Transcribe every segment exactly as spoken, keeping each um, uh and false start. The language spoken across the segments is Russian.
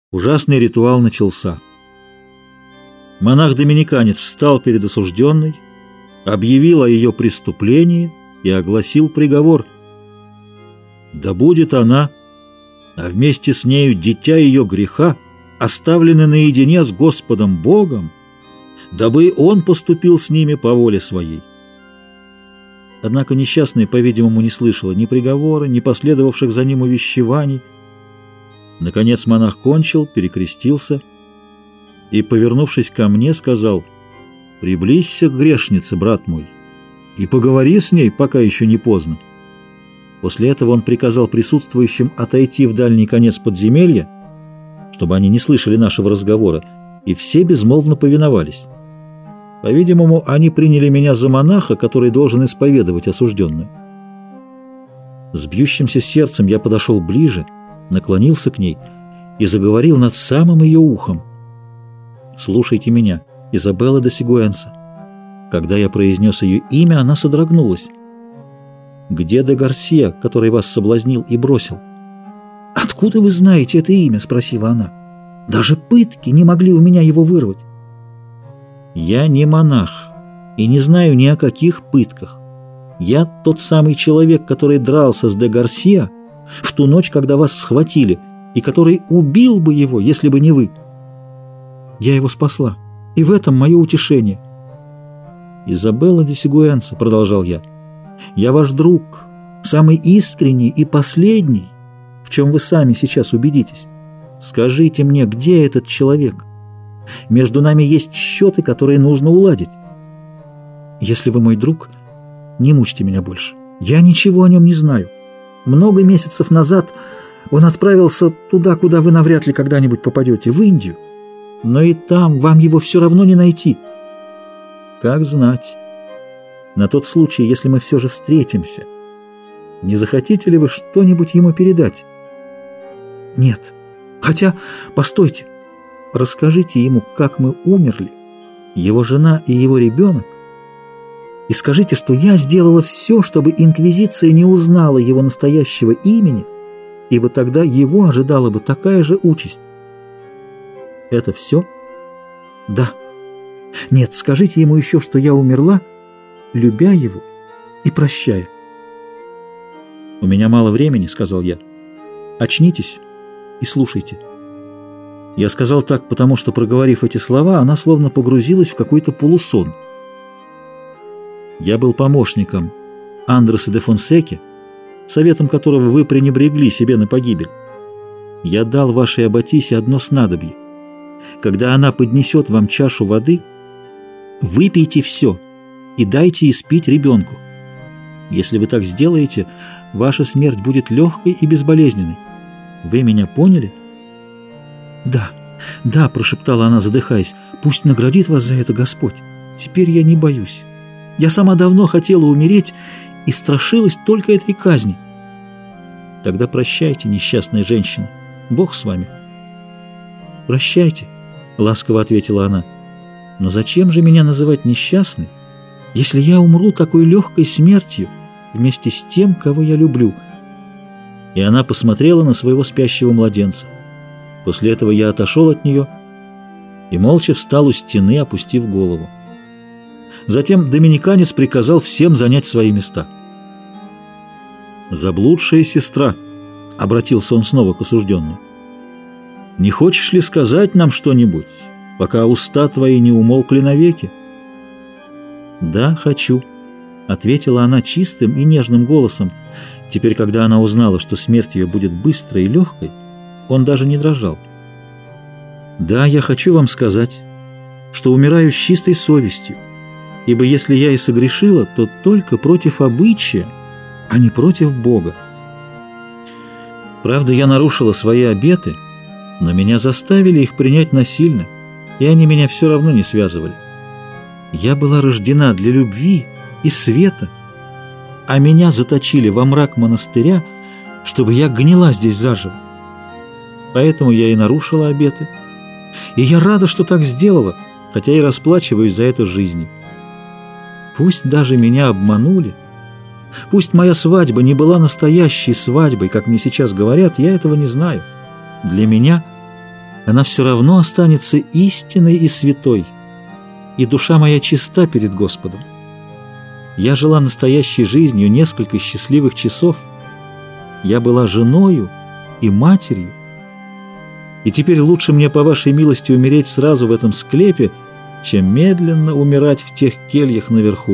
Ужасный ритуал начался. Монах-доминиканец встал перед осужденной, объявил о ее преступлении и огласил приговор. Да будет она, а вместе с нею дитя ее греха, оставлены наедине с Господом Богом, дабы Он поступил с ними по воле своей. Однако несчастная, по-видимому, не слышала ни приговора, ни последовавших за ним увещеваний. Наконец монах кончил, перекрестился и, повернувшись ко мне, сказал: «Приблизься к грешнице, брат мой, и поговори с ней, пока еще не поздно». После этого он приказал присутствующим отойти в дальний конец подземелья, чтобы они не слышали нашего разговора, и все безмолвно повиновались. По-видимому, они приняли меня за монаха, который должен исповедовать осужденную. С бьющимся сердцем я подошел ближе, наклонился к ней и заговорил над самым ее ухом. «Слушайте меня, Изабелла де Сигуэнса». Когда я произнес ее имя, она содрогнулась. «Где де Гарсия, который вас соблазнил и бросил?» «Откуда вы знаете это имя?» — спросила она. «Даже пытки не могли у меня его вырвать». «Я не монах и не знаю ни о каких пытках. Я тот самый человек, который дрался с де Гарсия в ту ночь, когда вас схватили, и который убил бы его, если бы не вы. Я его спасла, и в этом мое утешение». «Изабелла де Сигуэнса», — продолжал я, — «я ваш друг, самый искренний и последний, в чем вы сами сейчас убедитесь. Скажите мне, где этот человек? Между нами есть счеты, которые нужно уладить. Если вы мой друг, не мучьте меня больше. Я ничего о нем не знаю. Много месяцев назад он отправился туда, куда вы навряд ли когда-нибудь попадете, в Индию. Но и там вам его все равно не найти». «Как знать. На тот случай, если мы все же встретимся, не захотите ли вы что-нибудь ему передать?» «Нет. Хотя, постойте. Расскажите ему, как мы умерли, его жена и его ребенок, и скажите, что я сделала все, чтобы инквизиция не узнала его настоящего имени, ибо тогда его ожидала бы такая же участь». «Это все?» «Да. Нет, скажите ему еще, что я умерла, любя его и прощая». «У меня мало времени», — сказал я. «Очнитесь и слушайте». Я сказал так, потому что, проговорив эти слова, она словно погрузилась в какой-то полусон. «Я был помощником Андреса де Фонсеки, советом которого вы пренебрегли себе на погибель. Я дал вашей аббатисе одно снадобье. Когда она поднесет вам чашу воды, выпейте все и дайте испить ребенку. Если вы так сделаете, ваша смерть будет легкой и безболезненной. Вы меня поняли?» «Да, да», — прошептала она, задыхаясь, — «пусть наградит вас за это Господь. Теперь я не боюсь. Я сама давно хотела умереть и страшилась только этой казни». «Тогда прощайте, несчастная женщина. Бог с вами». «Прощайте», — ласково ответила она. «Но зачем же меня называть несчастной, если я умру такой легкой смертью вместе с тем, кого я люблю?» И она посмотрела на своего спящего младенца. После этого я отошел от нее и молча встал у стены, опустив голову. Затем доминиканец приказал всем занять свои места. «Заблудшая сестра», — обратился он снова к осужденной, — «не хочешь ли сказать нам что-нибудь, пока уста твои не умолкли навеки?» «Да, хочу», — ответила она чистым и нежным голосом. Теперь, когда она узнала, что смерть ее будет быстрой и легкой, он даже не дрожал. «Да, я хочу вам сказать, что умираю с чистой совестью, ибо если я и согрешила, то только против обычая, а не против Бога. Правда, я нарушила свои обеты, но меня заставили их принять насильно, и они меня все равно не связывали. Я была рождена для любви и света, а меня заточили во мрак монастыря, чтобы я гнила здесь заживо. Поэтому я и нарушила обеты. И я рада, что так сделала, хотя и расплачиваюсь за это жизнью. Пусть даже меня обманули, пусть моя свадьба не была настоящей свадьбой, как мне сейчас говорят, я этого не знаю. Для меня она все равно останется истинной и святой, и душа моя чиста перед Господом. Я жила настоящей жизнью несколько счастливых часов. Я была женою и матерью. И теперь лучше мне, по вашей милости, умереть сразу в этом склепе, чем медленно умирать в тех кельях наверху.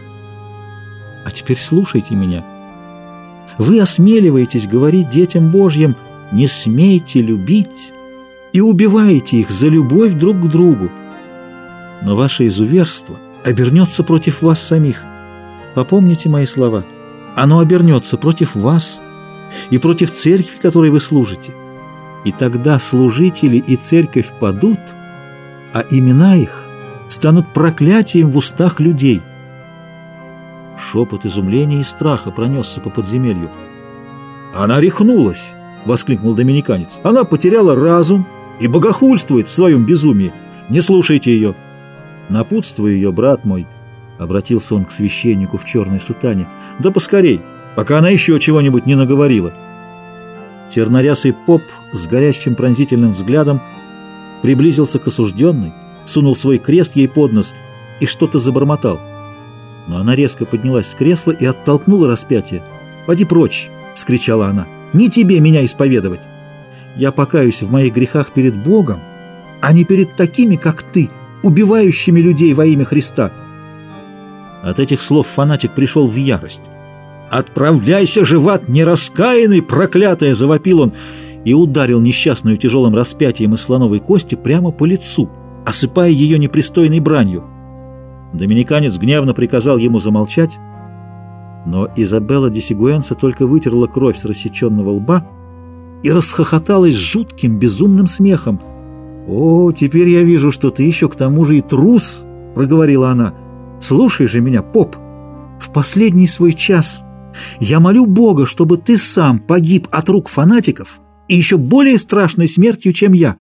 А теперь слушайте меня. Вы осмеливаетесь говорить детям Божьим: не смейте любить, и убиваете их за любовь друг к другу. Но ваше изуверство обернется против вас самих. Попомните мои слова. Оно обернется против вас и против церкви, которой вы служите. И тогда служители и церковь падут, а имена их станут проклятием в устах людей. Шепот изумления и страха пронесся по подземелью. «Она рехнулась!» — воскликнул доминиканец. «Она потеряла разум и богохульствует в своем безумии. Не слушайте ее!» «Напутствуй ее, брат мой!» — обратился он к священнику в черной сутане. «Да поскорей, пока она еще чего-нибудь не наговорила!» Чернорясый поп с горящим пронзительным взглядом приблизился к осужденной, сунул свой крест ей под нос и что-то забормотал. Но она резко поднялась с кресла и оттолкнула распятие. «Поди прочь!» — вскричала она. «Не тебе меня исповедовать! Я покаюсь в моих грехах перед Богом, а не перед такими, как ты, убивающими людей во имя Христа!» От этих слов фанатик пришел в ярость. «Отправляйся же в ад, нераскаянный, проклятая!» — завопил он и ударил несчастную тяжелым распятием из слоновой кости прямо по лицу, осыпая ее непристойной бранью. Доминиканец гневно приказал ему замолчать, но Изабелла де Сигуэнса только вытерла кровь с рассеченного лба и расхохоталась жутким безумным смехом. «О, теперь я вижу, что ты еще к тому же и трус!» — проговорила она. «Слушай же меня, поп! В последний свой час я молю Бога, чтобы ты сам погиб от рук фанатиков и еще более страшной смертью, чем я.